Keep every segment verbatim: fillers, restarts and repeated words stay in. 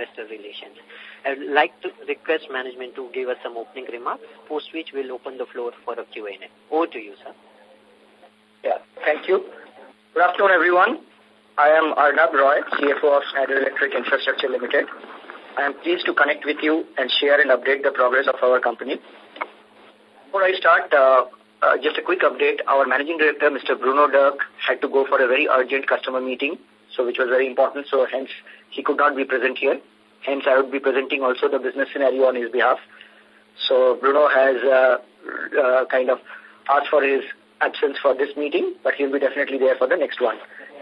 Investor Relations. I would like to request management to give us some opening remarks, post which we'll open the floor for a Q and A. Over to you, sir. Yeah, thank you. Good afternoon, everyone. I am Arnab Roy, C F O of Schneider Electric Infrastructure Limited. I am pleased to connect with you and share and update the progress of our company. Before I start, uh, uh, just a quick update. Our Managing Director, Mister Bruno Dirk, had to go for a very urgent customer meeting, so which was very important, so hence he could not be present here. Hence, I would be presenting also the business scenario on his behalf. So Bruno has uh, uh, kind of asked for his absence for this meeting, but he'll be definitely there for the next one.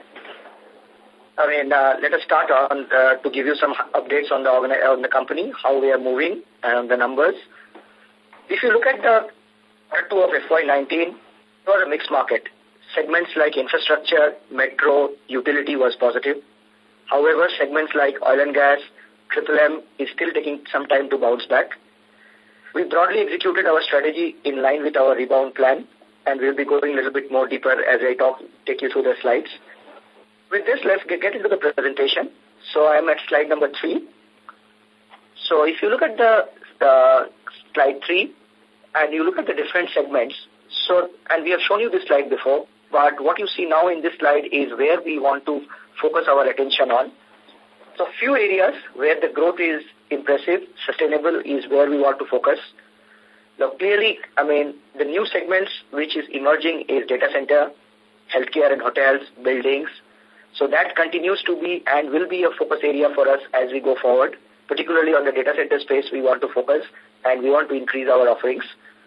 I mean, uh, let us start on uh, to give you some updates on the on the company, how we are moving, and the numbers. If you look at the quarter two of F Y nineteen, it was a mixed market. Segments like infrastructure, metro, utility was positive. However, segments like oil and gas, Triple M is still taking some time to bounce back. We broadly executed our strategy in line with our rebound plan, and we'll be going a little bit more deeper as I talk, take you through the slides. With this, let's get, get into the presentation. So I'm at slide number three. So if you look at the uh, slide three, and you look at the different segments, so, and we have shown you this slide before, but what you see now in this slide is where we want to focus our attention on. So few areas where the growth is impressive, sustainable is where we want to focus. Now clearly, I mean, the new segments which is emerging is data center, healthcare and hotels, buildings. So that continues to be and will be a focus area for us as we go forward. Particularly on the data center space, we want to focus and we want to increase our offerings.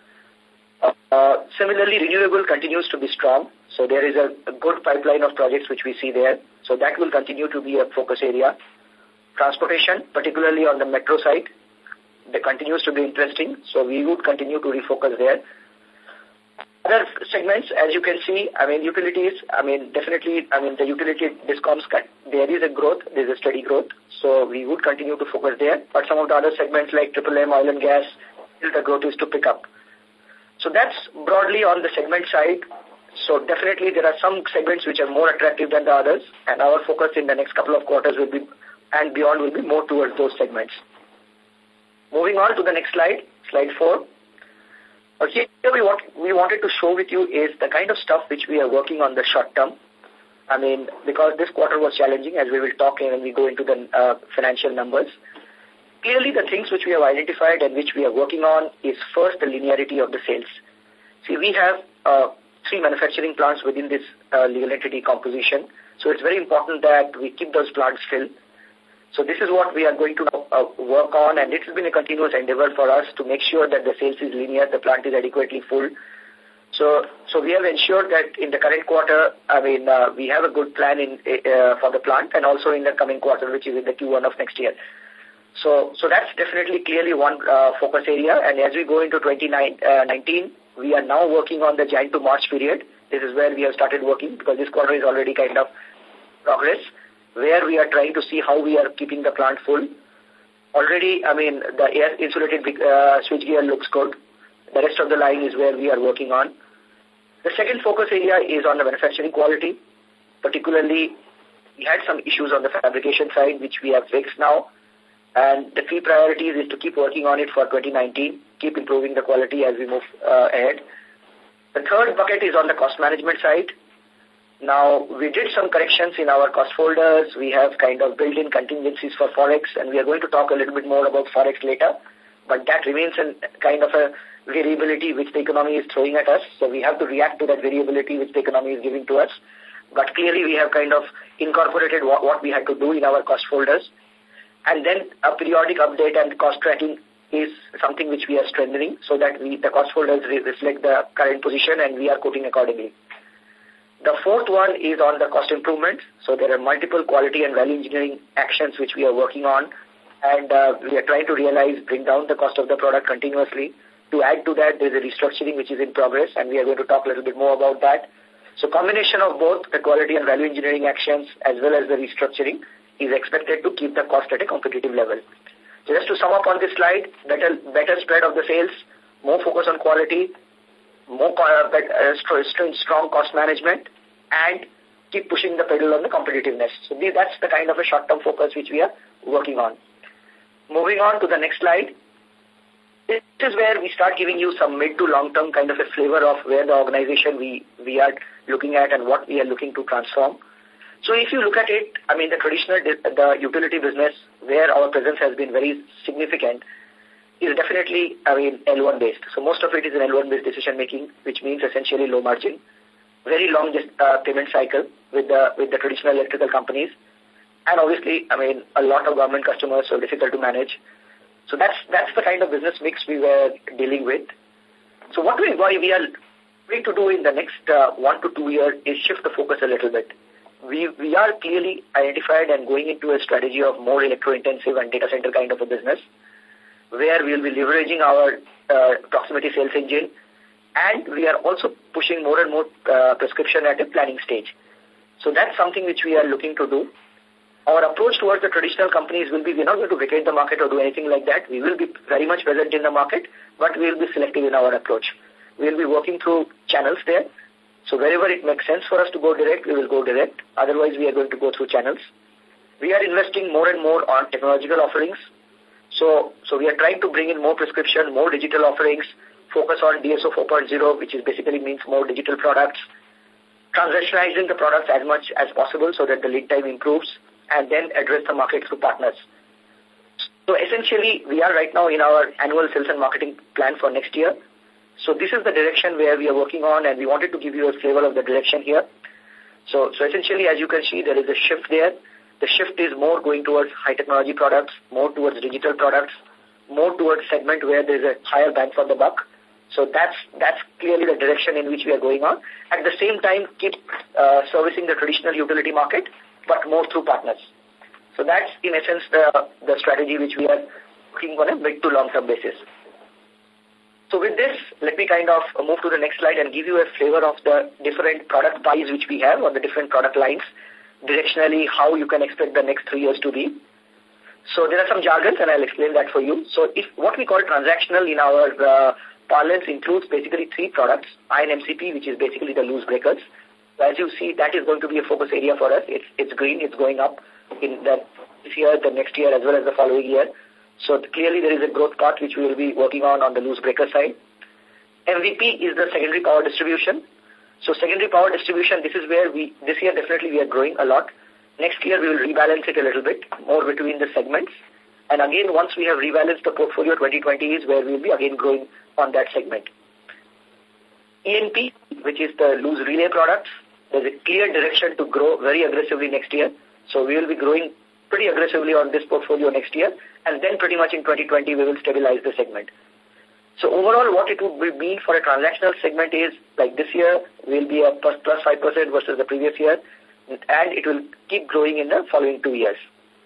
Uh, similarly, renewable continues to be strong. So there is a, a good pipeline of projects which we see there. So that will continue to be a focus area. Transportation, particularly on the metro side, that continues to be interesting. So we would continue to refocus there. Other segments, as you can see, I mean, utilities, I mean, definitely, I mean, the utility discoms, there is a growth, there is a steady growth. So we would continue to focus there. But some of the other segments like Triple M, oil and gas, still the growth is to pick up. So that's broadly on the segment side. So definitely there are some segments which are more attractive than the others, and our focus in the next couple of quarters will be, and beyond will be more towards those segments. Moving on to the next slide, slide four. Okay, here we, want, we wanted to show with you is the kind of stuff which we are working on the short term. I mean, because this quarter was challenging, as we will talk when we go into the uh, financial numbers. Clearly, the things which we have identified and which we are working on is first the linearity of the sales. See, we have uh, three manufacturing plants within this uh, legal entity composition. So it's very important that we keep those plants filled. So this is what we are going to uh, work on, and it has been a continuous endeavor for us to make sure that the sales is linear, the plant is adequately full. So, so we have ensured that in the current quarter, I mean, uh, we have a good plan in uh, for the plant, and also in the coming quarter, which is in the Q one of next year. So, so that's definitely clearly one uh, focus area. And as we go into twenty nineteen, we are now working on the January to March period. This is where we have started working because this quarter is already kind of progress, where we are trying to see how we are keeping the plant full. Already, I mean, the air insulated uh, switchgear looks good. The rest of the line is where we are working on. The second focus area is on the manufacturing quality. Particularly, we had some issues on the fabrication side, which we have fixed now. And the key priorities is to keep working on it for twenty nineteen, keep improving the quality as we move uh, ahead. The third bucket is on the cost management side. Now, we did some corrections in our cost folders. We have kind of built-in contingencies for Forex, and we are going to talk a little bit more about Forex later. But that remains a kind of a variability which the economy is throwing at us. So we have to react to that variability which the economy is giving to us. But clearly, we have kind of incorporated what, what we had to do in our cost folders. And then a periodic update and cost tracking is something which we are strengthening so that we, the cost folders re reflect the current position and we are quoting accordingly. The fourth one is on the cost improvement. So there are multiple quality and value engineering actions which we are working on. And uh, we are trying to realize, bring down the cost of the product continuously. To add to that, there is a restructuring which is in progress, and we are going to talk a little bit more about that. So combination of both the quality and value engineering actions as well as the restructuring is expected to keep the cost at a competitive level. So just to sum up on this slide, better, better spread of the sales, more focus on quality, more uh, better, uh, strong cost management, and keep pushing the pedal on the competitiveness. So that's the kind of a short-term focus which we are working on. Moving on to the next slide. This is where we start giving you some mid to long-term kind of a flavor of where the organization we, we are looking at and what we are looking to transform. So if you look at it, I mean, the traditional, the utility business where our presence has been very significant is definitely, I mean, L one based. So most of it is an L one based decision making, which means essentially low margin, very long uh, payment cycle with the, with the traditional electrical companies. And obviously, I mean, a lot of government customers, so difficult to manage. So that's, that's the kind of business mix we were dealing with. So what we, what we are going to do in the next uh, one to two years is shift the focus a little bit. We, we are clearly identified and going into a strategy of more electro-intensive and data center kind of a business, where we will be leveraging our uh, proximity sales engine, and we are also pushing more and more uh, prescription at a planning stage. So that's something which we are looking to do. Our approach towards the traditional companies will be, we're not going to vacate the market or do anything like that. We will be very much present in the market, but we will be selective in our approach. We will be working through channels there. So wherever it makes sense for us to go direct, we will go direct. Otherwise, we are going to go through channels. We are investing more and more on technological offerings. So, so we are trying to bring in more prescription, more digital offerings, focus on D S O four point oh, which is basically means more digital products, transactionalizing the products as much as possible so that the lead time improves, and then address the market through partners. So essentially, we are right now in our annual sales and marketing plan for next year. So this is the direction where we are working on, and we wanted to give you a flavor of the direction here. So, so essentially, as you can see, there is a shift there. The shift is more going towards high technology products, more towards digital products, more towards segment where there is a higher bang for the buck. So that's, that's clearly the direction in which we are going on. At the same time, keep uh, servicing the traditional utility market, but more through partners. So that's, in essence, the, the strategy which we are working on a mid to long-term basis. So with this, let me kind of move to the next slide and give you a flavor of the different product pies which we have on the different product lines, directionally how you can expect the next three years to be. So there are some jargons, and I'll explain that for you. So if what we call transactional in our uh, parlance includes basically three products, I N M C P, which is basically the loose breakers. So as you see, that is going to be a focus area for us. It's, it's green, it's going up in the, this year, the next year, as well as the following year. So clearly there is a growth path which we will be working on on the loose breaker side. M V P is the secondary power distribution. So secondary power distribution, this is where we, this year definitely we are growing a lot. Next year we will rebalance it a little bit more between the segments. And again, once we have rebalanced the portfolio, twenty twenty is where we will be again growing on that segment. E N P, which is the loose relay products, there's a clear direction to grow very aggressively next year. So we will be growing pretty aggressively on this portfolio next year. And then pretty much in twenty twenty, we will stabilize the segment. So overall, what it would mean for a transactional segment is, like this year, will be a plus, plus five percent versus the previous year, and it will keep growing in the following two years.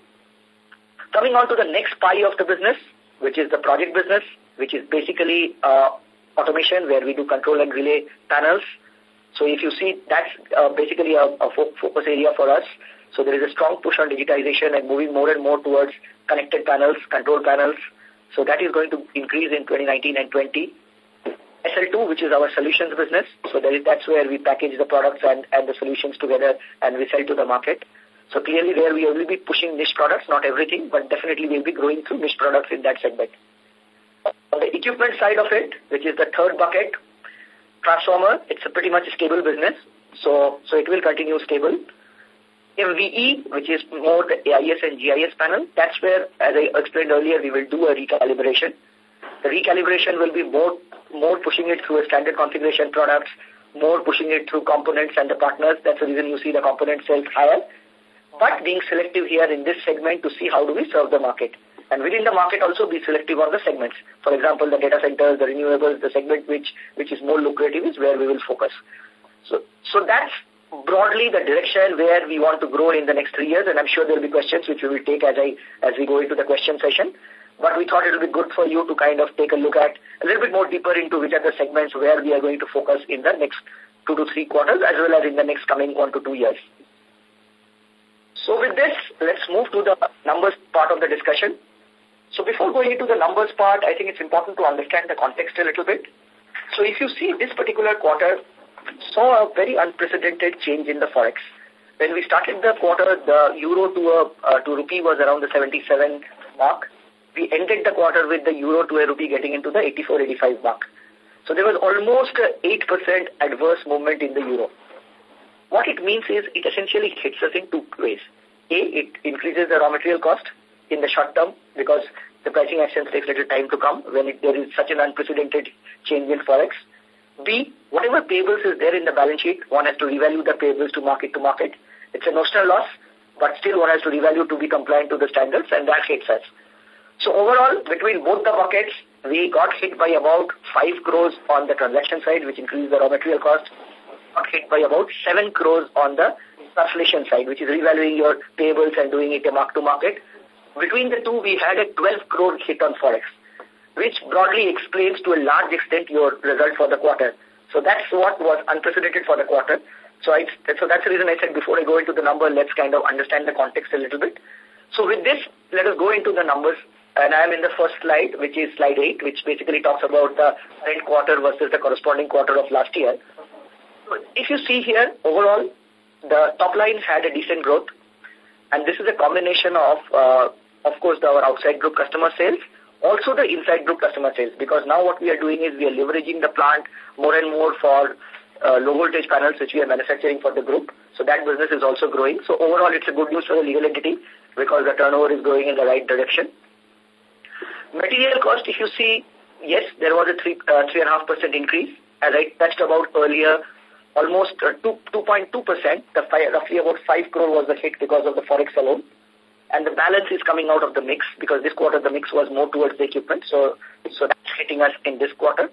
Coming on to the next pie of the business, which is the project business, which is basically uh, automation, where we do control and relay panels. So if you see, that's uh, basically a, a fo focus area for us. So there is a strong push on digitization and moving more and more towards connected panels, control panels. So that is going to increase in twenty nineteen and twenty. S L two, which is our solutions business. So that is, that's where we package the products and, and the solutions together and we sell to the market. So clearly there we will be pushing niche products, not everything, but definitely we'll be growing through niche products in that segment. On the equipment side of it, which is the third bucket, transformer, it's a pretty much a stable business. So, so it will continue stable. M V E, which is more the A I S and G I S panel, that's where, as I explained earlier, we will do a recalibration. The recalibration will be more, more pushing it through a standard configuration products, more pushing it through components and the partners. That's the reason you see the component sales higher. But being selective here in this segment to see how do we serve the market. And within the market also be selective on the segments. For example, the data centers, the renewables, the segment which, which is more lucrative is where we will focus. So, so that's broadly the direction where we want to grow in the next three years, and I'm sure there will be questions which we will take as I as we go into the question session. But we thought it will be good for you to kind of take a look at a little bit more deeper into which are the segments where we are going to focus in the next two to three quarters as well as in the next coming one to two years. So with this, let's move to the numbers part of the discussion. So before going into the numbers part, I think it's important to understand the context a little bit. So if you see this particular quarter, saw a very unprecedented change in the forex. When we started the quarter, the euro to a, uh, to rupee was around the seventy-seven mark. we ended the quarter with the euro to a rupee getting into the eighty-four eighty-five mark. So there was almost an eight percent adverse movement in the euro. What it means is it essentially hits us in two ways. A, it increases the raw material cost in the short term because the pricing actions takes a little time to come when it, there is such an unprecedented change in forex. B, whatever payables is there in the balance sheet, one has to revalue the payables to market to market. It's a notional loss, but still one has to revalue to be compliant to the standards, and that hits us. So overall, between both the buckets, we got hit by about five crores on the transaction side, which increased the raw material cost. Got hit by about seven crores on the translation side, which is revaluing your payables and doing it a mark to market. Between the two, we had a twelve crore hit on forex, which broadly explains to a large extent your result for the quarter. So that's what was unprecedented for the quarter. So, I, so that's the reason I said before I go into the number, let's kind of understand the context a little bit. So with this, let us go into the numbers. And I am in the first slide, which is slide eight, which basically talks about the current quarter versus the corresponding quarter of last year. So if you see here, overall, the top line had a decent growth. And this is a combination of, uh, of course, the, our outside group customer sales, also the inside group customer sales, because now what we are doing is we are leveraging the plant more and more for uh, low voltage panels, which we are manufacturing for the group. So that business is also growing. So overall, it's a good news for the legal entity because the turnover is going in the right direction. Material cost, if you see, yes, there was a three uh, three and a half percent increase, as I touched about earlier. Almost uh, two two point two percent. The five, roughly about five crore was the hit because of the forex alone, and the balance is coming out of the mix because this quarter the mix was more towards the equipment. So so that's hitting us in this quarter.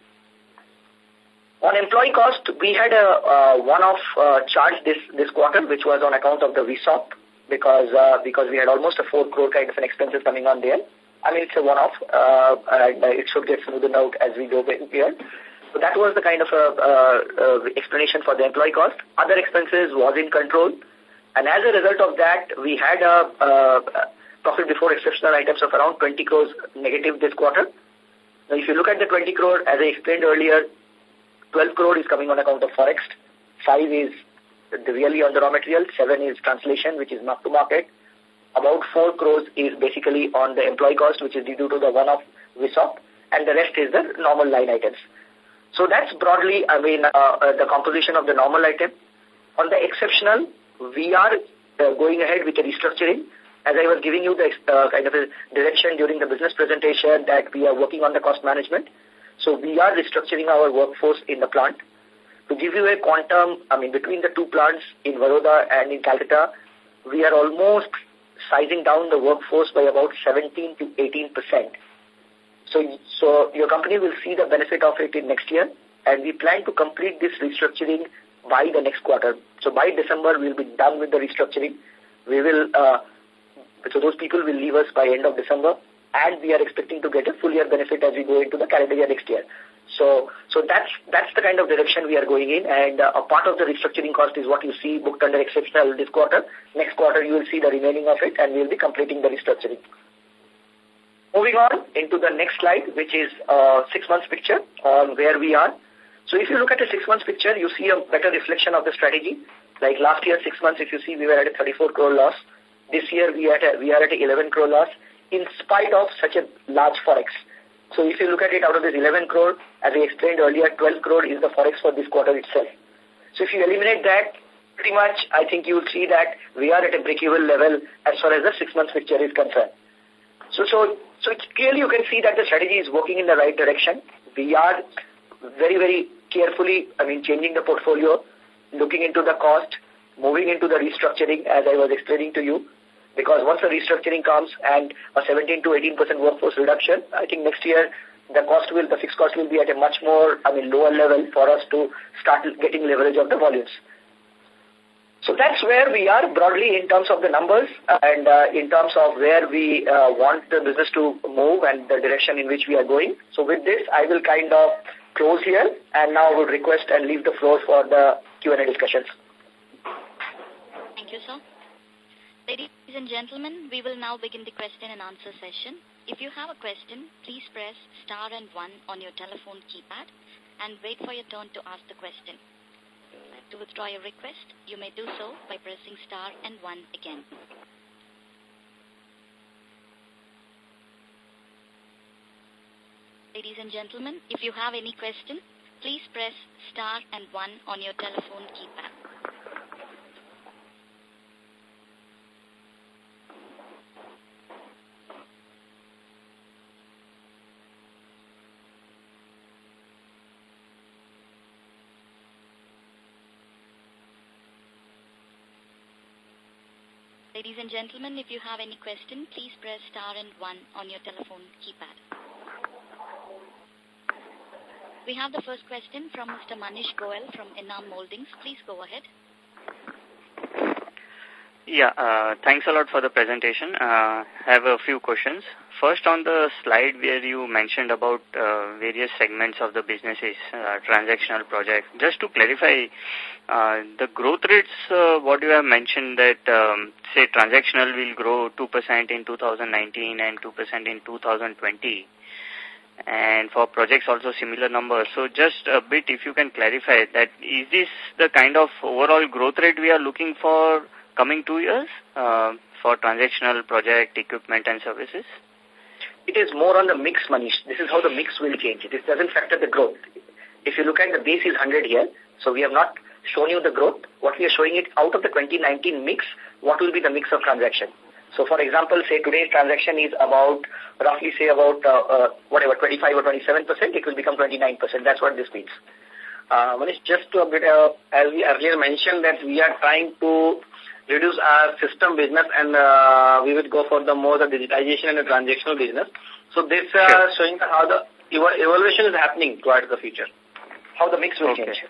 On employee cost, we had a uh, one-off uh, charge this this quarter, which was on account of the V S O P because uh, because we had almost a four crore kind of an expenses coming on there. I mean, it's a one-off, uh, and it should get smoothened out as we go here. So that was the kind of a, uh, uh, explanation for the employee cost. Other expenses was in control, and as a result of that, we had a, uh, profit before exceptional items of around twenty crores negative this quarter. Now, if you look at the twenty crore, as I explained earlier, twelve crore is coming on account of forex, five is really on the raw material, seven is translation, which is mark to market. About four crores is basically on the employee cost, which is due to the one-off V S O P, and the rest is the normal line items. So that's broadly, I mean, uh, uh, the composition of the normal item. On the exceptional, we are uh, going ahead with the restructuring. As I was giving you the uh, kind of a direction during the business presentation that we are working on the cost management. So we are restructuring our workforce in the plant. To give you a quantum, I mean, between the two plants in Vadodara and in Calcutta, we are almost sizing down the workforce by about seventeen to eighteen percent. So, so your company will see the benefit of it in next year, and we plan to complete this restructuring by the next quarter. So by December, we'll be done with the restructuring. We will, uh, so those people will leave us by end of December, and we are expecting to get a full year benefit as we go into the calendar year next year. So, so that's, that's the kind of direction we are going in, and uh, a part of the restructuring cost is what you see booked under exceptional this quarter. Next quarter, you will see the remaining of it, and we will be completing the restructuring. Moving on into the next slide, which is a six months picture on where we are. So if you look at the six months picture, you see a better reflection of the strategy. Like last year, six months, if you see, we were at a thirty-four crore loss. This year, we are at a, we are at a eleven crore loss in spite of such a large forex. So if you look at it, out of this eleven crore, as I explained earlier, twelve crore is the forex for this quarter itself. So if you eliminate that, pretty much, I think you will see that we are at a break-even level as far as the six months picture is concerned. So, so, so it's clearly you can see that the strategy is working in the right direction. We are very, very carefully, I mean, changing the portfolio, looking into the cost, moving into the restructuring, as I was explaining to you. Because once the restructuring comes and a seventeen to eighteen percent workforce reduction, I think next year the cost will, the fixed cost will be at a much more, I mean, lower level for us to start getting leverage of the volumes. So that's where we are broadly in terms of the numbers and uh, in terms of where we uh, want the business to move and the direction in which we are going. So with this, I will kind of close here and now I would request and leave the floor for the Q and A discussions. Thank you, sir. Ladies and gentlemen, we will now begin the question and answer session. If you have a question, please press star and one on your telephone keypad and wait for your turn to ask the question. To withdraw your request, you may do so by pressing star and one again. Ladies and gentlemen, if you have any question, please press star and one on your telephone keypad. Ladies and gentlemen, if you have any question, please press star and one on your telephone keypad. We have the first question from Mister Manish Goel from Enam Holdings. Please go ahead. Yeah, uh, thanks a lot for the presentation. Uh, I have a few questions. First, on the slide where you mentioned about uh, various segments of the businesses, uh, transactional projects. Just to clarify, uh, the growth rates, uh, what you have mentioned that, um, say, transactional will grow two percent in two thousand nineteen and two percent in two thousand twenty. And for projects also similar numbers. So just a bit, if you can clarify that, is this the kind of overall growth rate we are looking for coming two years uh, for transactional project, equipment and services? It is more on the mix, Manish. This is how the mix will change. This doesn't factor the growth. If you look at the base is one hundred here, so we have not shown you the growth. What we are showing it out of the twenty nineteen mix, what will be the mix of transaction? So, for example, say today's transaction is about, roughly say about, uh, uh, whatever, twenty-five or twenty-seven percent, it will become twenty-nine percent. That's what this means. Uh, Manish, just to a bit, uh, as we earlier mentioned that we are trying to reduce our system business and uh, we will go for the more the digitization and the transactional business. So this uh, sure. showing how the evaluation is happening towards the future, how the mix will okay. change.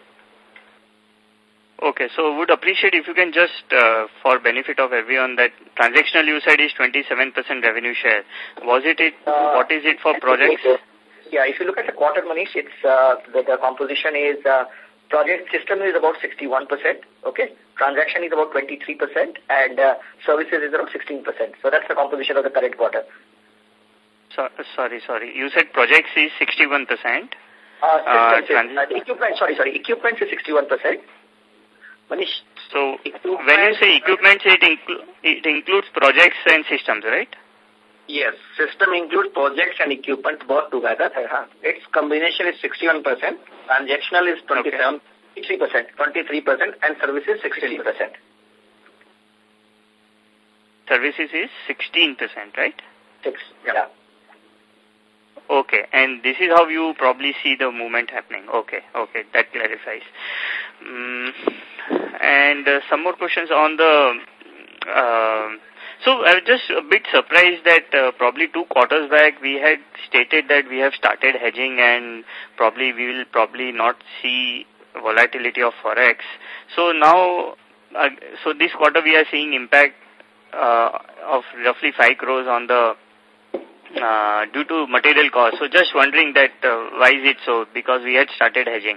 Okay, so would appreciate if you can just, uh, for benefit of everyone, that transactional you said is twenty-seven percent revenue share. Was it, it uh, what is it for projects? Yeah, if you look at the quarter, Manish, it's, uh, the, the composition is, uh, project system is about sixty-one percent, okay? Transaction is about twenty-three percent and uh, services is around sixteen percent. So that's the composition of the current quarter. So, sorry, sorry. You said projects is sixty-one percent. Uh, uh, uh, equipment, sorry, sorry. Equipment is sixty-one percent. Manish. So, when you say equipment, it, inclu it includes projects and systems, right? Yes, system includes projects and equipment both together. Uh-huh. Its combination is sixty-one percent, transactional is twenty-seven, twenty-three percent, twenty-three percent, and services sixteen percent. Services is sixteen percent, right? Six, yeah. Okay, and this is how you probably see the movement happening. Okay, okay, that clarifies. Mm, and uh, some more questions on the... Uh, so I was just a bit surprised that uh, probably two quarters back we had stated that we have started hedging and probably we will probably not see volatility of Forex. So now, uh, so this quarter we are seeing impact uh, of roughly five crores on the Uh, due to material costs. So just wondering that uh, why is it so? Because we had started hedging.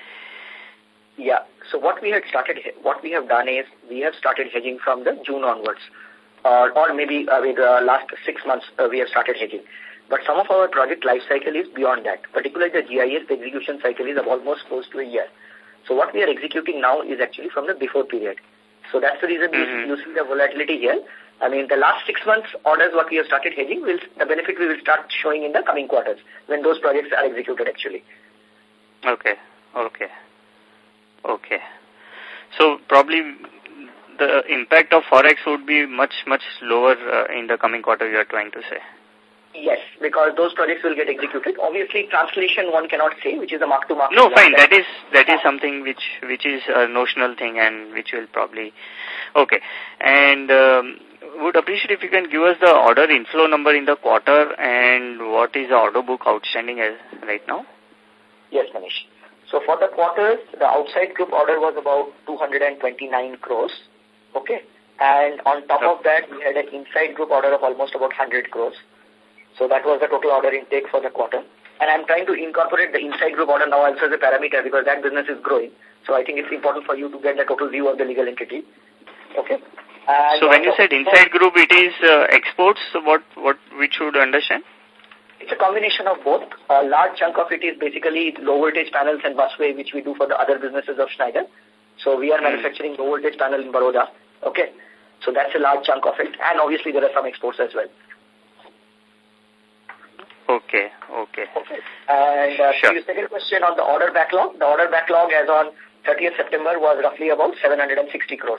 Yeah. So what we had started, what we have done is we have started hedging from the June onwards, uh, or maybe uh, with the last six months uh, we have started hedging. But some of our project life cycle is beyond that. Particularly the G I S, the execution cycle is almost close to a year. So what we are executing now is actually from the before period. So that's the reason mm-hmm. you see the volatility here. I mean, the last six months orders what we have started hedging, will the benefit we will start showing in the coming quarters when those projects are executed actually. Okay, okay, okay. So probably the impact of Forex would be much, much lower uh, in the coming quarter, you are trying to say. Yes, because those projects will get executed. Obviously, translation one cannot say, which is a mark-to-market. No, fine. That is that is something which which is a notional thing and which will probably... Okay. And um, would appreciate if you can give us the order inflow number in the quarter and what is the order book outstanding as right now? Yes, Manish. So for the quarters, the outside group order was about two hundred twenty-nine crores. Okay. And on top okay. of that, we had an inside group order of almost about one hundred crores. So that was the total order intake for the quarter. And I'm trying to incorporate the inside group order now also as a parameter because that business is growing. So I think it's important for you to get the total view of the legal entity. Okay. And so when you said inside group, it is uh, exports, so what, what we should understand? It's a combination of both. A large chunk of it is basically low voltage panels and busway, which we do for the other businesses of Schneider. So we are mm. manufacturing low voltage panel in Baroda. Okay. So that's a large chunk of it. And obviously there are some exports as well. Okay. Okay, okay. Okay. And uh, sure. your second question on the order backlog. The order backlog as on thirtieth September was roughly about seven hundred sixty crores.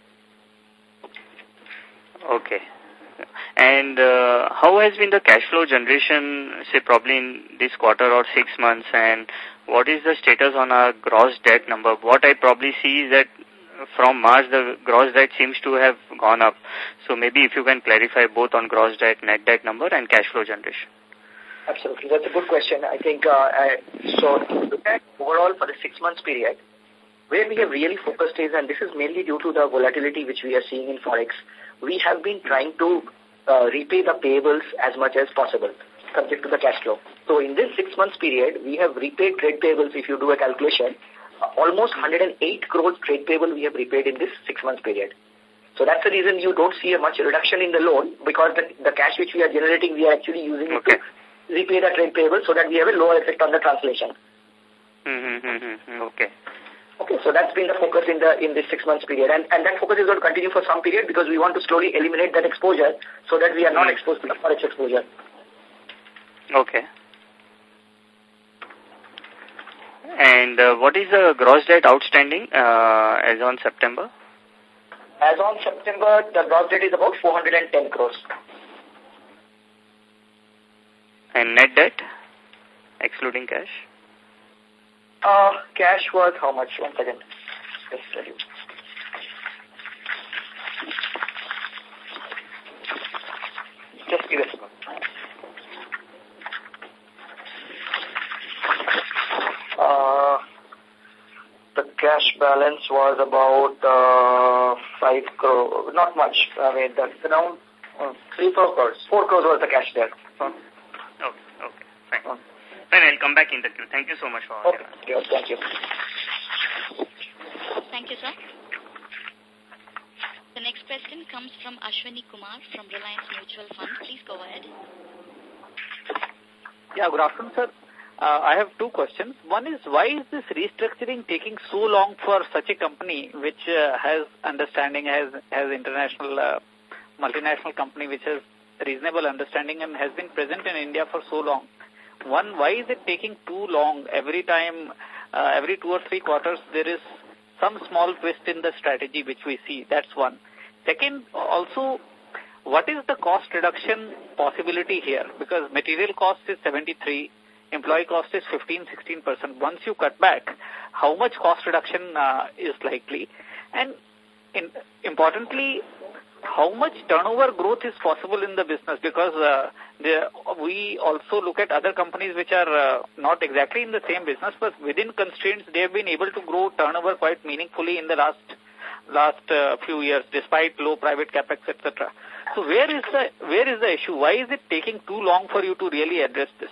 Okay. And uh, how has been the cash flow generation, say, probably in this quarter or six months, and what is the status on our gross debt number? What I probably see is that from March, the gross debt seems to have gone up. So maybe if you can clarify both on gross debt, net debt number, and cash flow generation. Absolutely. That's a good question. I think, uh, I, so look at overall for the six months period, where we have really focused is, and this is mainly due to the volatility which we are seeing in Forex, we have been trying to uh, repay the payables as much as possible, subject to the cash flow. So in this six months period, we have repaid trade payables, if you do a calculation, uh, almost one hundred eight crores trade payable we have repaid in this six months period. So that's the reason you don't see a much reduction in the loan, because the, the cash which we are generating, we are actually using okay. it to repay the trade payable so that we have a lower effect on the translation. Mm-hmm. Okay. Okay, so that's been the focus in the in this six months period, and and that focus is going to continue for some period because we want to slowly eliminate that exposure so that we are not exposed to the forex exposure. Okay. And uh, what is the gross debt outstanding uh, as on September? As on September, the gross debt is about four hundred ten crores. And net debt, excluding cash? Uh, cash was how much? One second. Just tell you. Just give us a moment. Uh, the cash balance was about uh, five crore. Not much. I mean, that's around uh, three, four crores. Four crores was the cash there. Huh? Okay, okay, fine. Uh. Then I'll come back in the queue. Thank you so much for all okay. your Thank you. Thank you, sir. The next question comes from Ashwini Kumar from Reliance Mutual Fund. Please go ahead. Yeah, good afternoon, sir. Uh, I have two questions. One is, why is this restructuring taking so long for such a company which uh, has understanding, has, has international, uh, multinational company which has reasonable understanding and has been present in India for so long? One, why is it taking too long? Every time, uh, every two or three quarters, there is some small twist in the strategy which we see. That's one. Second, also, what is the cost reduction possibility here? Because material cost is seventy-three, employee cost is fifteen, sixteen percent. Once you cut back, how much cost reduction uh, is likely? And in, importantly, how much turnover growth is possible in the business? Because uh, the, we also look at other companies which are uh, not exactly in the same business, but within constraints, they have been able to grow turnover quite meaningfully in the last last uh, few years, despite low private capex, et cetera. So where is the where is the issue? Why is it taking too long for you to really address this?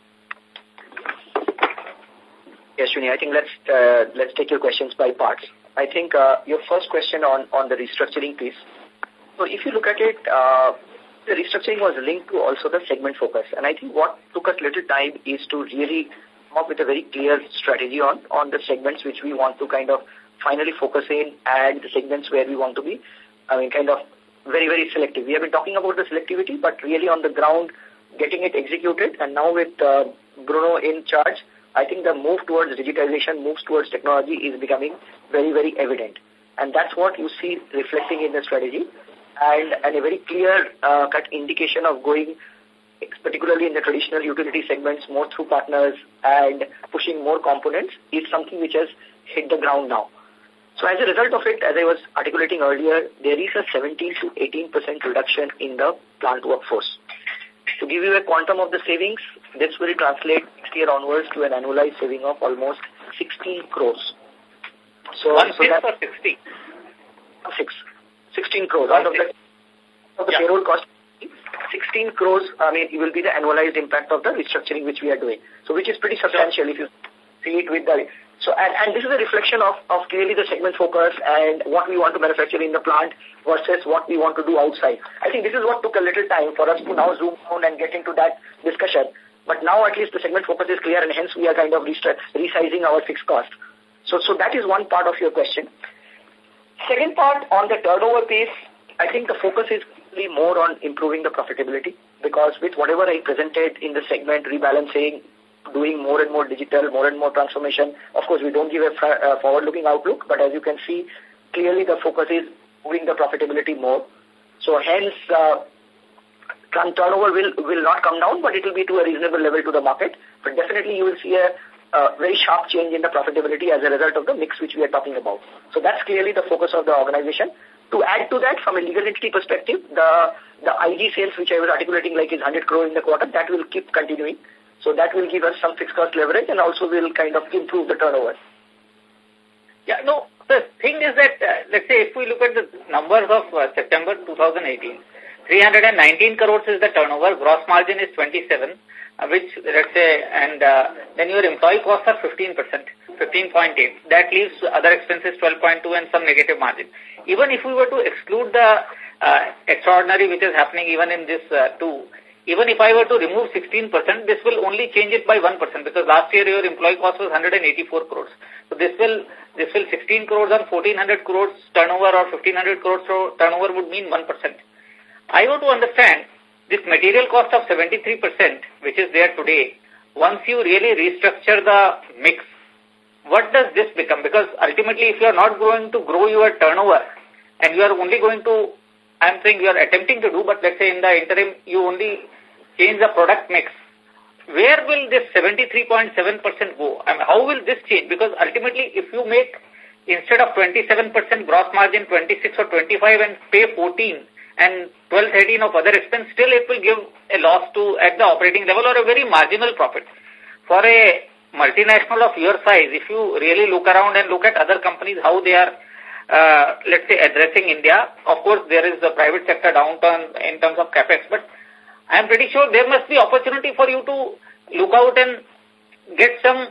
Yes, Shuni, I think let's uh, let's take your questions by parts. I think uh, your first question on on the restructuring piece. So if you look at it, uh, the restructuring was linked to also the segment focus. And I think what took us little time is to really come up with a very clear strategy on, on the segments which we want to kind of finally focus in, and the segments where we want to be, I mean, kind of very, very selective. We have been talking about the selectivity, but really on the ground, getting it executed. And now with uh, Bruno in charge, I think the move towards digitization, moves towards technology is becoming very, very evident. And that's what you see reflecting in the strategy. And, and a very clear uh, cut indication of going, particularly in the traditional utility segments, more through partners and pushing more components is something which has hit the ground now. So as a result of it, as I was articulating earlier, there is a seventeen to eighteen percent reduction in the plant workforce. To give you a quantum of the savings, this will translate next year onwards to an annualized saving of almost sixteen crores. So, One so six or sixty? Six. sixteen crores. Out of the, of the yeah. payroll cost, sixteen crores, I mean, it will be the annualized impact of the restructuring which we are doing. So, which is pretty substantial if you see it with the... So, and, and this is a reflection of, of clearly the segment focus and what we want to manufacture in the plant versus what we want to do outside. I think this is what took a little time for us to now zoom down and get into that discussion. But now at least the segment focus is clear, and hence we are kind of resizing our fixed cost. So, so that is one part of your question. Second part on the turnover piece, I think the focus is really more on improving the profitability. because with whatever I presented in the segment, rebalancing, doing more and more digital, more and more transformation, of course, we don't give a, a forward-looking outlook, but as you can see, clearly the focus is moving the profitability more. So hence, uh, turnover will, will not come down, but it will be to a reasonable level to the market. But definitely you will see a uh, very sharp change in the profitability as a result of the mix which we are talking about. So that's clearly the focus of the organization. To add to that, from a legal entity perspective, the the I G sales which I was articulating like is one hundred crore in the quarter, that will keep continuing. So that will give us some fixed cost leverage and also will kind of improve the turnover. Yeah, no, the thing is that, uh, let's say if we look at the numbers of uh, September two thousand eighteen, three hundred nineteen crores is the turnover, gross margin is twenty-seven, uh, which, let's say, and uh, then your employee costs are fifteen percent, fifteen point eight. That leaves other expenses twelve point two and some negative margin. Even if we were to exclude the uh, extraordinary which is happening even in this uh, two, even if I were to remove sixteen percent, this will only change it by one percent because last year your employee cost was one hundred eighty-four crores. So this will, this will sixteen crores on fourteen hundred crores turnover or fifteen hundred crores turnover would mean one percent. I want to understand this material cost of seventy-three percent which is there today, once you really restructure the mix, what does this become? Because ultimately if you are not going to grow your turnover and you are only going to, I'm saying you are attempting to do, but let's say in the interim you only change the product mix, where will this seventy-three point seven percent go? I mean, how will this change? Because ultimately if you make, instead of twenty-seven percent gross margin, twenty-six or twenty-five and pay fourteen and twelve, thirteen of other expense, still it will give a loss to at the operating level or a very marginal profit. For a multinational of your size, if you really look around and look at other companies, how they are, uh, let's say, addressing India, of course, there is the private sector downturn in terms of capex, but I am pretty sure there must be opportunity for you to look out and get some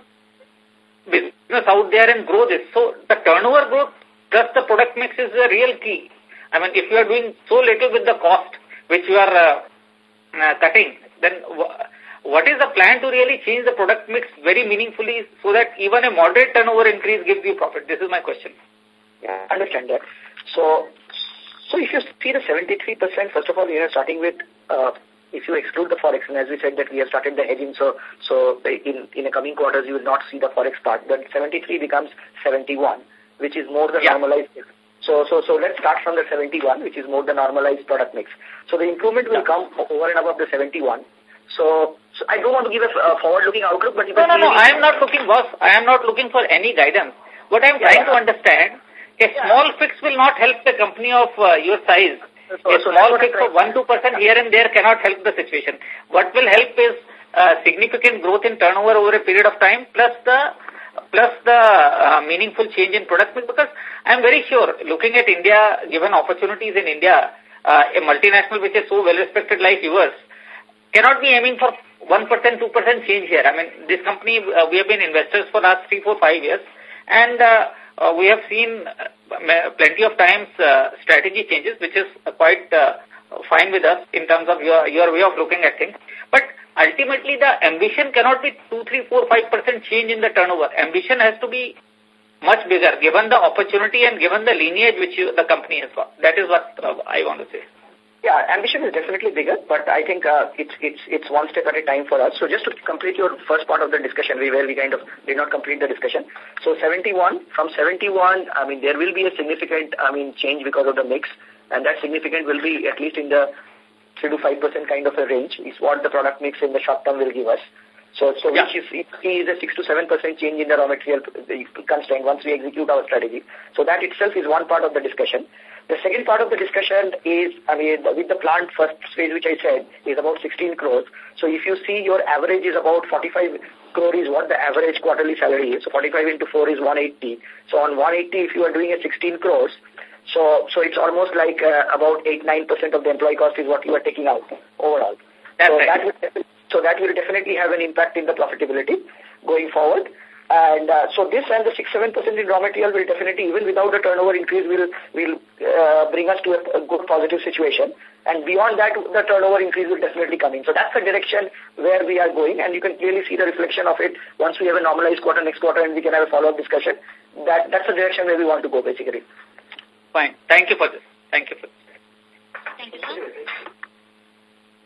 business out there and grow this. So the turnover growth plus the product mix is the real key. I mean, if you are doing so little with the cost which you are uh, uh, cutting, then what is the plan to really change the product mix very meaningfully so that even a moderate turnover increase gives you profit? This is my question. Yeah, I understand that. So, so if you see the seventy-three percent, first of all, you know, starting with, uh, if you exclude the Forex, and as we said that we have started the hedging, so so in, in the coming quarters you will not see the Forex part, then seventy-three becomes seventy-one, which is more than yeah. normalized. So, so, so let's start from the seventy-one, which is more than normalized product mix. So the improvement will yeah. come over and above the seventy-one. So, so I don't want to give a uh, forward-looking outlook, but you no, no, no. I am not looking, boss. I am not looking for any guidance. What I am yeah, trying yeah. to understand, a yeah. small fix will not help the company of uh, your size. So, a so small fix of one two percent here and there cannot help the situation. What will help is uh, significant growth in turnover over a period of time, plus the plus the uh, meaningful change in product mix. Because I am very sure, looking at India, given opportunities in India, uh, a multinational which is so well respected like yours cannot be aiming for one percent, two percent change here. I mean, this company, uh, we have been investors for last three, four, five years, and uh, uh, we have seen uh, plenty of times uh, strategy changes, which is uh, quite uh, fine with us in terms of your, your way of looking at things. But ultimately, the ambition cannot be two, three, four, five percent change in the turnover. Ambition has to be much bigger, given the opportunity and given the lineage which you, the company has got. That is what uh, I want to say. Yeah, ambition is definitely bigger, but I think uh, it's it's it's one step at a time for us. So just to complete your first part of the discussion, we where we kind of did not complete the discussion. So seventy-one, from seventy-one, I mean, there will be a significant, I mean, change because of the mix, and that significant will be at least in the three to five percent kind of a range is what the product mix in the short term will give us. So, so yeah. which is, is a six to seven percent change in the raw material constraint once we execute our strategy. So that itself is one part of the discussion. The second part of the discussion is, I mean, with the plant first phase, which I said, is about sixteen crores. So if you see your average is about forty-five crore is what the average quarterly salary is. So forty-five into four is one eighty. So on one eighty, if you are doing a sixteen crores, so, so it's almost like uh, about eight, nine percent of the employee cost is what you are taking out overall. That's so, right. that will, so that will definitely have an impact in the profitability going forward. And uh, so this and the six to seven percent in raw material will definitely, even without the turnover increase, will will uh, bring us to a, a good positive situation. And beyond that, the turnover increase will definitely come in. So that's the direction where we are going, and you can clearly see the reflection of it once we have a normalized quarter next quarter and we can have a follow-up discussion. That That's the direction where we want to go, basically. Fine. Thank you for this. Thank you for this. Thank you, sir.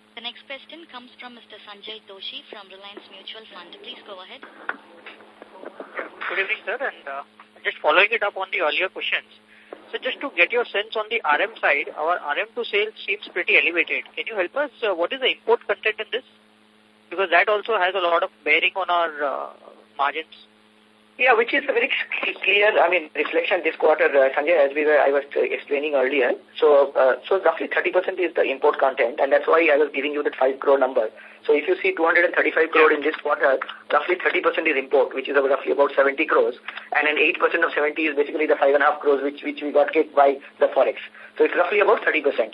The next question comes from Mister Sanjay Doshi from Reliance Mutual Fund. Please go ahead. Good evening, sir, and uh, just following it up on the earlier questions. So just to get your sense on the R M side, our R M to sales seems pretty elevated. Can you help us? Uh, what is the import content in this? Because that also has a lot of bearing on our uh, margins. Yeah, which is a very clear, I mean, reflection this quarter, uh, Sanjay, as we were, I was uh, explaining earlier. So, uh, so roughly thirty percent is the import content, and that's why I was giving you that five crore number. So if you see two hundred thirty-five crore in this quarter, roughly thirty percent is import, which is roughly about seventy crores, and then eight percent of seventy is basically the five and a half crores, which, which we got kicked by the Forex. So it's roughly about thirty percent.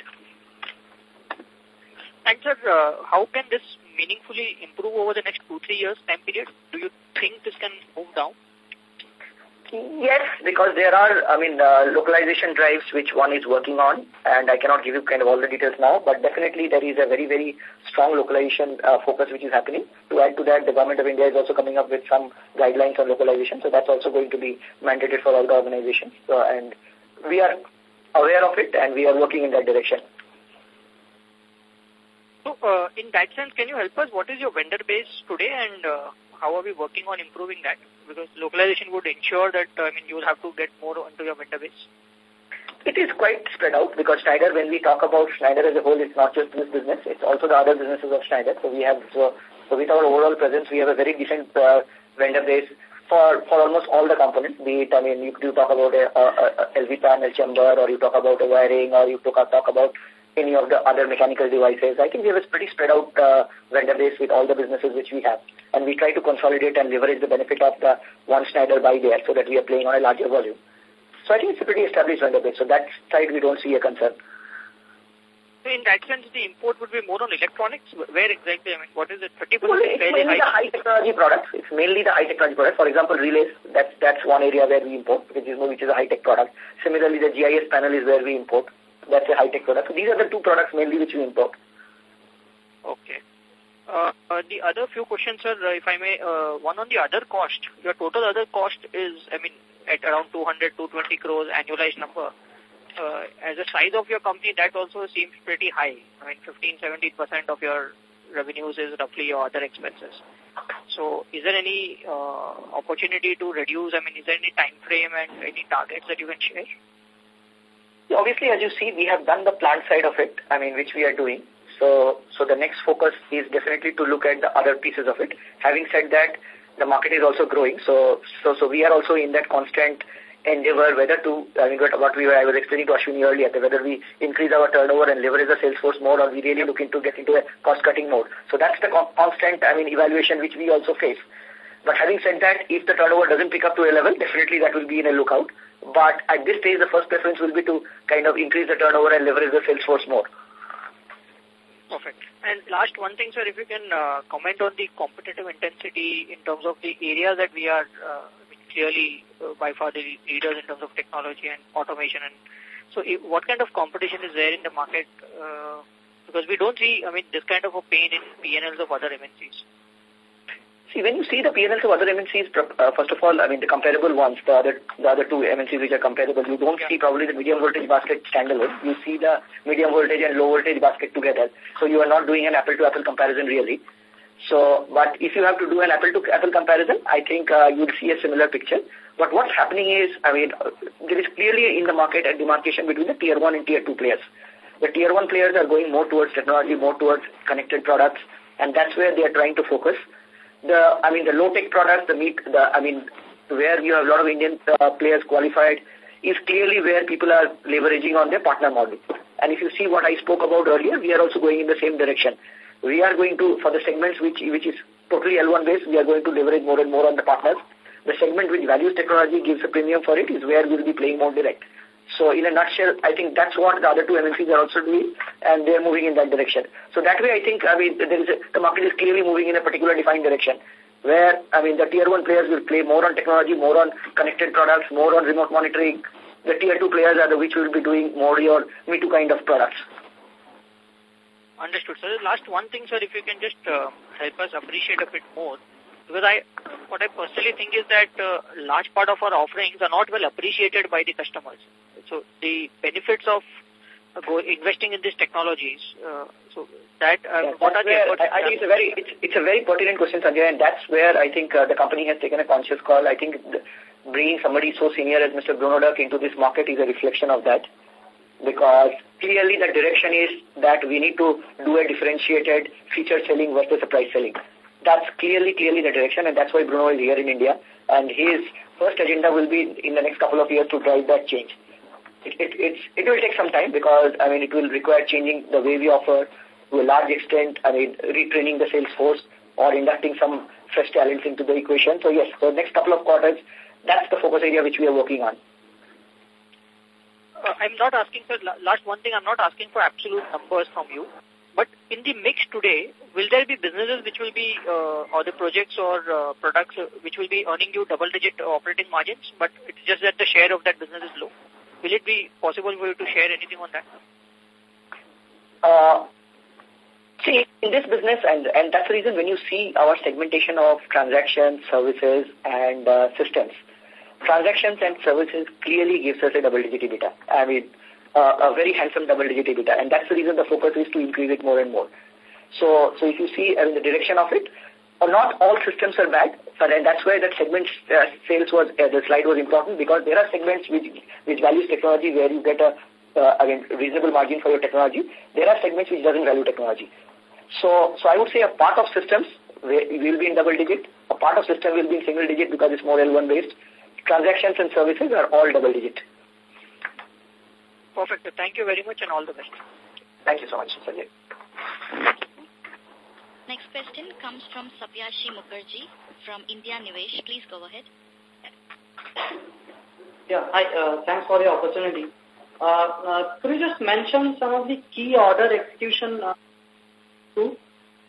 And sir, uh, how can this meaningfully improve over the next two, three years time period? Do you think this can move down? Yes, because there are, I mean, uh, localization drives which one is working on, and I cannot give you kind of all the details now, but definitely there is a very, very strong localization uh, focus which is happening. To add to that, the Government of India is also coming up with some guidelines on localization, so that's also going to be mandated for all the organizations. So, and we are aware of it, and we are working in that direction. So, uh, in that sense, can you help us? What is your vendor base today, and uh, how are we working on improving that? Because localization would ensure that, uh, I mean, you will have to get more onto your vendor base. It is quite spread out because Schneider, when we talk about Schneider as a whole, it's not just this business, it's also the other businesses of Schneider. So we have, so, so with our overall presence, we have a very decent uh, vendor base for, for almost all the components. Be it, I mean, you, you talk about a, a, a L V panel chamber, or you talk about a wiring, or you talk, talk about any of the other mechanical devices. I think we have a pretty spread out uh, vendor base with all the businesses which we have. And we try to consolidate and leverage the benefit of the one Schneider buy there so that we are playing on a larger volume. So I think it's a pretty established vendor base. So that side we don't see a concern. So in that sense, the import would be more on electronics? Where exactly? I mean, what is it? thirty percent well, it's fairly mainly high? the high technology products. It's mainly the high technology products. For example, relays, that's, that's one area where we import, which is, which is a high tech product. Similarly, the G I S panel is where we import. That's a high tech product. So these are the two products mainly which we import. Okay. Uh, uh, the other few questions, sir, uh, if I may, uh, one on the other cost. Your total other cost is, I mean, at around two hundred, two hundred twenty crores annualized number. Uh, as a size of your company, that also seems pretty high. I mean, fifteen, seventeen percent of your revenues is roughly your other expenses. So is there any uh, opportunity to reduce? I mean, is there any time frame and any targets that you can share? Obviously, as you see, we have done the plant side of it, I mean, which we are doing. So, so the next focus is definitely to look at the other pieces of it. Having said that, the market is also growing. So, so, so we are also in that constant endeavor whether to, I mean, what we were, I was explaining to Ashwini earlier, whether we increase our turnover and leverage the sales force more, or we really look into get into a cost-cutting mode. So that's the constant, I mean, evaluation which we also face. But having said that, if the turnover doesn't pick up to a level, definitely that will be in a lookout. But at this stage, the first preference will be to kind of increase the turnover and leverage the sales force more. Perfect. And last one thing, sir, if you can uh, comment on the competitive intensity in terms of the areas that we are uh, clearly uh, by far the leaders in terms of technology and automation. And so if, what kind of competition is there in the market? Uh, because we don't see, I mean, this kind of a pain in P and Ls of other M N Cs. See, when you see the P and Ls of other M N Cs, uh, first of all, I mean, the comparable ones, the other, the other two M N Cs which are comparable, you don't yeah. see probably the medium voltage basket standalone. You see the medium voltage and low voltage basket together. So you are not doing an apple-to-apple comparison really. So, but if you have to do an apple-to-apple comparison, I think uh, you'll see a similar picture. But what's happening is, I mean, uh, there is clearly in the market a demarcation between the tier one and tier two players. The tier one players are going more towards technology, more towards connected products, and that's where they are trying to focus. The, I mean, the low-tech products, the meat, the, I mean, where you have a lot of Indian uh, players qualified, is clearly where people are leveraging on their partner model. And if you see what I spoke about earlier, we are also going in the same direction. We are going to, for the segments which, which is totally L one based, we are going to leverage more and more on the partners. The segment which values technology, gives a premium for it, is where we will be playing more direct. So in a nutshell, I think that's what the other two M N Cs are also doing, and they're moving in that direction. So that way, I think, I mean, there is a, the market is clearly moving in a particular defined direction, where, I mean, the tier one players will play more on technology, more on connected products, more on remote monitoring. The tier two players are the which will be doing more your Me Too kind of products. Understood. So the last one thing, sir, if you can just uh, help us appreciate a bit more. Because I, what I personally think is that uh, large part of our offerings are not well appreciated by the customers. So the benefits of uh, go investing in these technologies. Uh, so that uh, yeah, what are the efforts? I, I think it's a very it's it's a very pertinent question, Sanjay, and that's where I think uh, the company has taken a conscious call. I think the, bringing somebody so senior as Mister Bruno Dirk into this market is a reflection of that, because clearly the direction is that we need to do a differentiated feature selling versus a price selling. That's clearly, clearly the direction, and that's why Bruno is here in India. And his first agenda will be in the next couple of years to drive that change. It, it, it's, it will take some time because, I mean, it will require changing the way we offer to a large extent, I mean, retraining the sales force or inducting some fresh talents into the equation. So, yes, for the next couple of quarters, that's the focus area which we are working on. Uh, I'm not asking, sir, last one thing, I'm not asking for absolute numbers from you. But in the mix today, will there be businesses which will be, uh, or the projects or uh, products uh, which will be earning you double-digit operating margins, but it's just that the share of that business is low? Will it be possible for you to share anything on that? Uh, see, in this business, and, and that's the reason when you see our segmentation of transactions, services, and uh, systems, transactions and services clearly gives us a double-digit EBITDA. I mean, Uh, a very handsome double-digit EBITDA, and that's the reason the focus is to increase it more and more. So, so if you see uh, the direction of it, uh, not all systems are bad, but and that's why that segment uh, sales was uh, the slide was important, because there are segments which which values technology where you get a uh, again reasonable margin for your technology. There are segments which doesn't value technology. So, so I would say a part of systems will be in double-digit, a part of system will be in single-digit because it's more L one based. Transactions and services are all double-digit. Perfect. Thank you very much and all the best. Thank you so much, Sanjay. Next question comes from Sapyashi Mukherjee from India Nivesh. Please go ahead. Yeah, hi. Uh, thanks for the opportunity. Uh, uh, could you just mention some of the key order execution uh, too?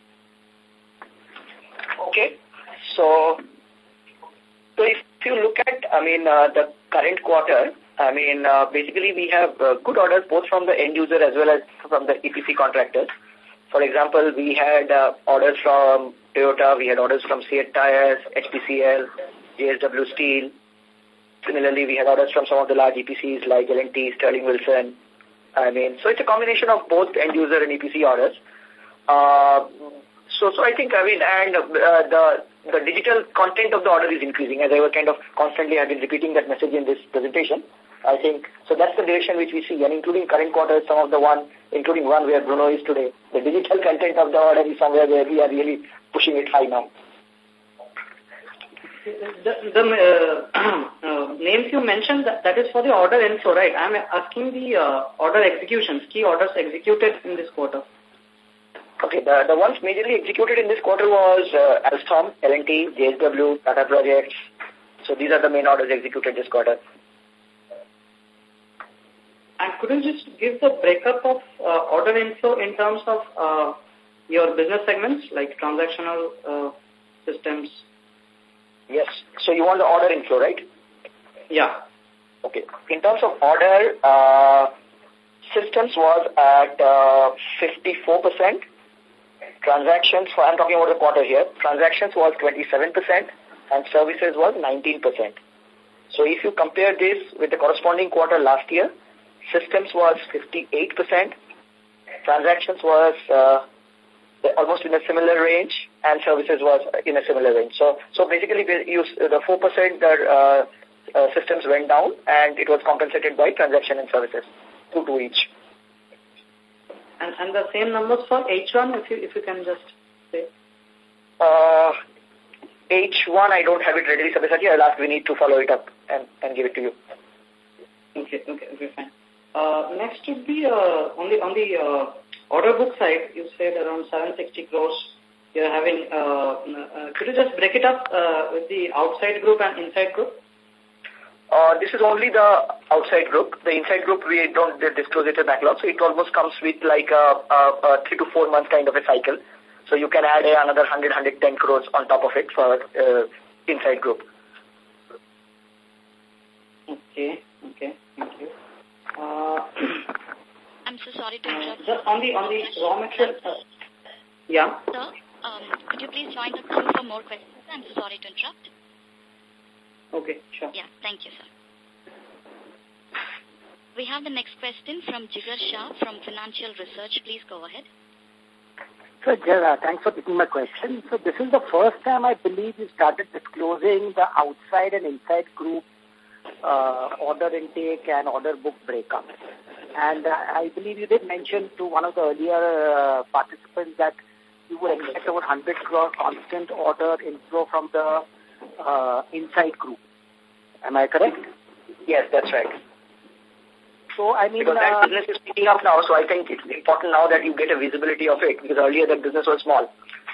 Okay. So, so if you look at, I mean, uh, the current quarter, I mean, uh, basically we have uh, good orders both from the end user as well as from the E P C contractors. For example, we had uh, orders from Toyota, we had orders from Seat Tires, H P C L, J S W Steel. Similarly, we had orders from some of the large E P Cs like L and T, Sterling Wilson. I mean, so it's a combination of both end user and E P C orders. Uh, so, so I think, I mean, and uh, the the digital content of the order is increasing, as I was kind of constantly have been repeating that message in this presentation. I think, so that's the direction which we see, and including current quarters, some of the one, including one where Bruno is today, the digital content of the order is somewhere where we are really pushing it high now. The, the uh, uh, names you mentioned, that, that is for the order inflow, right? I'm asking the uh, order executions, key orders executed in this quarter. Okay, the, the ones majorly executed in this quarter was uh, Alstom, L and T, J S W, Tata Projects. So these are the main orders executed this quarter. And could you just give the breakup of uh, order inflow in terms of uh, your business segments, like transactional uh, systems? Yes. So you want the order inflow, right? Yeah. Okay. In terms of order, uh, systems was at uh, fifty-four percent. Transactions, for, I'm talking about the quarter here, transactions was twenty-seven percent and services was nineteen percent. So if you compare this with the corresponding quarter last year, systems was fifty-eight percent, transactions was uh, almost in a similar range, and services was in a similar range. So, so basically, you, the four percent that uh, uh, systems went down, and it was compensated by transaction and services, two to each. And and the same numbers for H one, if you if you can just say. Uh, H one, I don't have it readily, Sabyasachi. I'll ask Vineet to follow it up and, and give it to you. Okay, okay, okay, fine. Uh, next would be uh, on the on the uh, order book side. You said around seven hundred sixty crores. You're having. Uh, uh, could you just break it up uh, with the outside group and inside group? Uh, this is only the outside group. The inside group, we don't disclose it a backlog, so it almost comes with like a, a, a three to four months kind of a cycle. So you can add a, another one hundred, one hundred ten crores on top of it for uh, inside group. Okay, okay, thank you. Uh, I'm so sorry to interrupt. Uh, just on the on the raw material. Uh, yeah. Sir, um, could you please join the queue for more questions? I'm so sorry to interrupt. Okay, sure. Yeah, thank you, sir. We have the next question from Jigar Shah from Financial Research. Please go ahead. So, uh, thanks for taking my question. So, this is the first time I believe you started disclosing the outside and inside group uh, order intake and order book breakup. And uh, I believe you did mention to one of the earlier uh, participants that you would expect over one hundred crore constant order inflow from the uh, inside group. Am I correct? Yes, that's right. So, I mean, because that uh, business is picking up now, so I think it's important now that you get a visibility of it, because earlier that business was small.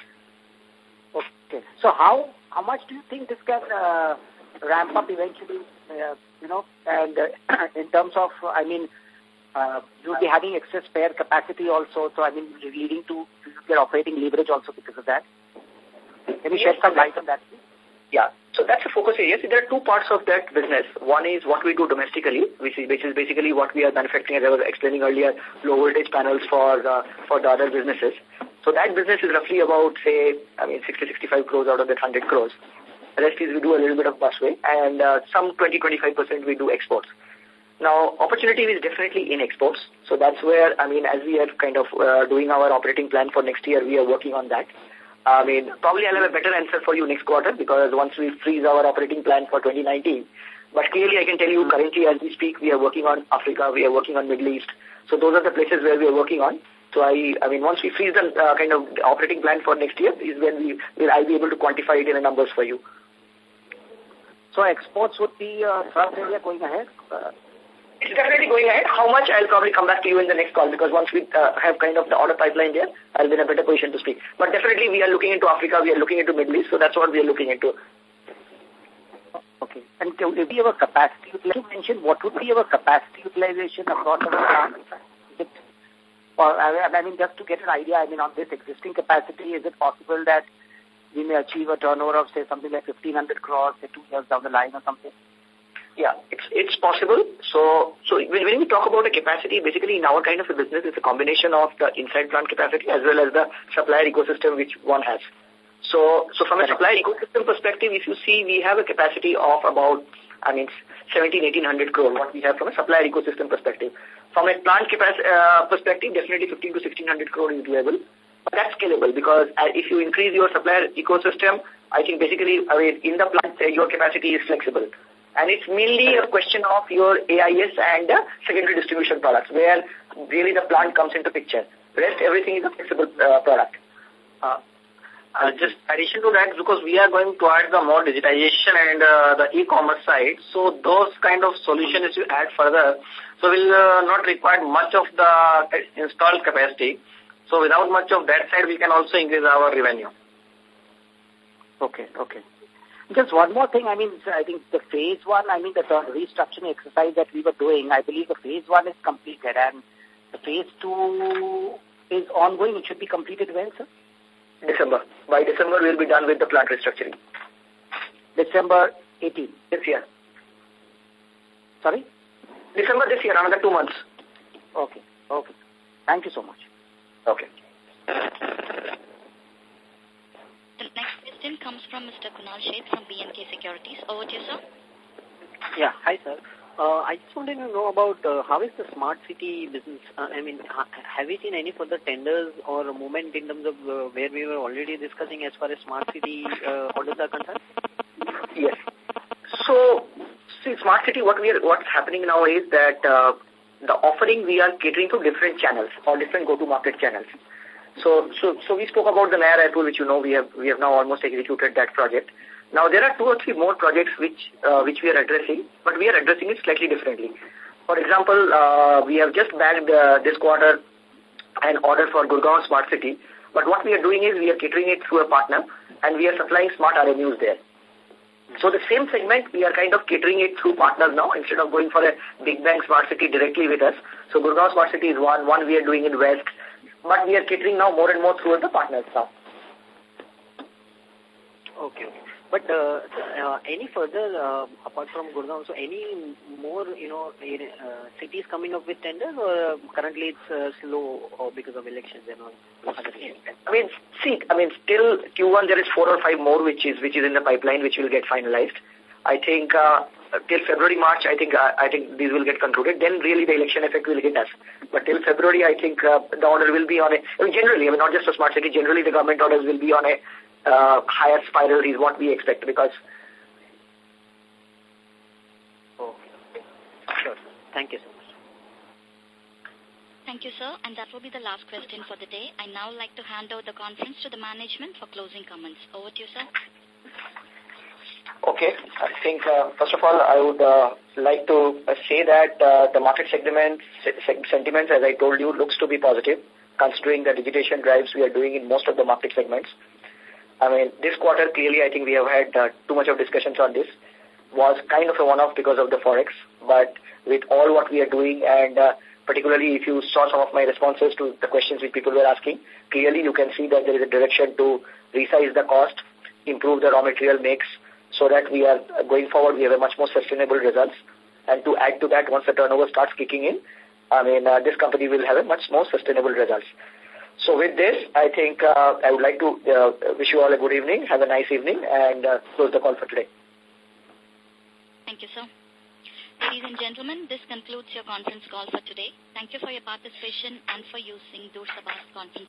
Okay. So, how how much do you think this can uh, ramp up eventually, uh, you know, and uh, in terms of, I mean, uh, you'll be having excess spare capacity also, so, I mean, leading to your operating leverage also because of that. Can you shed some light on that, please? Yeah, so that's a focus area. See, there are two parts of that business. One is what we do domestically, which is, which is basically what we are manufacturing, as I was explaining earlier, low voltage panels for uh, for the other businesses. So that business is roughly about, say, I mean, sixty, sixty-five crores out of that one hundred crores. The rest is we do a little bit of busway, and uh, some twenty, twenty-five percent we do exports. Now, opportunity is definitely in exports. So that's where, I mean, as we are kind of uh, doing our operating plan for next year, we are working on that. I mean, probably I'll have a better answer for you next quarter, because once we freeze our operating plan for twenty nineteen. But clearly I can tell you currently as we speak, we are working on Africa, we are working on Middle East. So those are the places where we are working on. So I, I mean, once we freeze the uh, kind of operating plan for next year is when we will I'll be able to quantify it in the numbers for you. So exports would be uh, thrust area going ahead? Uh, It's definitely going ahead. How much, I'll probably come back to you in the next call, because once we uh, have kind of the order pipeline there, I'll be in a better position to speak. But definitely we are looking into Africa, we are looking into Middle East, so that's what we are looking into. Okay. And can we have a capacity utilization? You mentioned what would be our capacity utilization across our plant? Is it, or, I mean, just to get an idea, I mean, on this existing capacity, is it possible that we may achieve a turnover of, say, something like fifteen hundred crores, say, two years down the line or something? Yeah, it's it's possible. So so when, when we talk about the capacity, basically in our kind of a business, it's a combination of the inside plant capacity as well as the supplier ecosystem which one has. So so from a supplier ecosystem perspective, if you see, we have a capacity of about, I mean, seventeen, eighteen hundred crore, what we have from a supplier ecosystem perspective. From a plant capacity uh, perspective, definitely fifteen to sixteen hundred crore is doable. But that's scalable, because uh, if you increase your supplier ecosystem, I think basically, I mean, in the plant, uh, your capacity is flexible. And it's mainly a question of your A I S and uh, secondary distribution products, where really the plant comes into picture. Rest, everything is a flexible uh, product. Uh, uh, just addition to that, because we are going towards the more digitization and uh, the e-commerce side, so those kind of solutions you add further, so will uh, not require much of the installed capacity. So without much of that side, we can also increase our revenue. Okay, okay. Just one more thing, I mean, I think the phase one, I mean, the restructuring exercise that we were doing, I believe the phase one is completed, and the phase two is ongoing. It should be completed when, sir? December. By December, we'll be done with the plant restructuring. December eighteenth? This year. Sorry? December this year, another two months. Okay, okay. Thank you so much. Okay. The next question comes from Mister Kunal Sheth from B and K Securities. Over to you, sir. Yeah, hi, sir. Uh, I just wanted to know about uh, how is the smart city business? Uh, I mean, ha have we seen any further tenders or movement in terms of uh, where we were already discussing as far as smart city uh, orders are concerned? Yes. So, see, smart city, what we are, what's happening now is that uh, the offering we are catering to different channels or different go-to-market channels. So, so, so we spoke about the Naya Raipur, which you know we have we have now almost executed that project. Now there are two or three more projects which uh, which we are addressing, but we are addressing it slightly differently. For example, uh, we have just bagged uh, this quarter an order for Gurgaon Smart City. But what we are doing is we are catering it through a partner, and we are supplying smart R M Us there. So the same segment, we are kind of catering it through partners now instead of going for a big bang smart city directly with us. So Gurgaon Smart City is one, one we are doing in West, but we are catering now more and more through the partners now. Okay, okay. But uh, uh, any further, uh, apart from Gurgaon, so any more, you know, uh, cities coming up with tenders, or uh, currently it's uh, slow or because of elections and all? I mean, see, I mean, still Q one there is four or five more which is which is in the pipeline, which will get finalized. I think uh, till February, March, I think uh, I think these will get concluded. Then really the election effect will hit us. But till February, I think uh, the order will be on a, I mean, generally, I mean, not just for smart city, generally the government orders will be on a uh, higher spiral is what we expect because. Oh, sure. Thank you so much. Thank you, sir. And that will be the last question for the day. I now like to hand over the conference to the management for closing comments. Over to you, sir. Okay. I think, uh, first of all, I would uh, like to uh, say that uh, the market segments, sentiments, as I told you, looks to be positive, considering the digitation drives we are doing in most of the market segments. I mean, this quarter, clearly, I think we have had uh, too much of discussions on this. Was kind of a one-off because of the Forex, but with all what we are doing and uh, particularly if you saw some of my responses to the questions which people were asking, clearly you can see that there is a direction to resize the cost, improve the raw material mix, so that we are uh, going forward, we have a much more sustainable results. And to add to that, once the turnover starts kicking in, I mean, uh, this company will have a much more sustainable results. So with this, I think uh, I would like to uh, wish you all a good evening, have a nice evening, and uh, close the call for today. Thank you, sir. Ladies and gentlemen, this concludes your conference call for today. Thank you for your participation and for using Door Sabha's conference.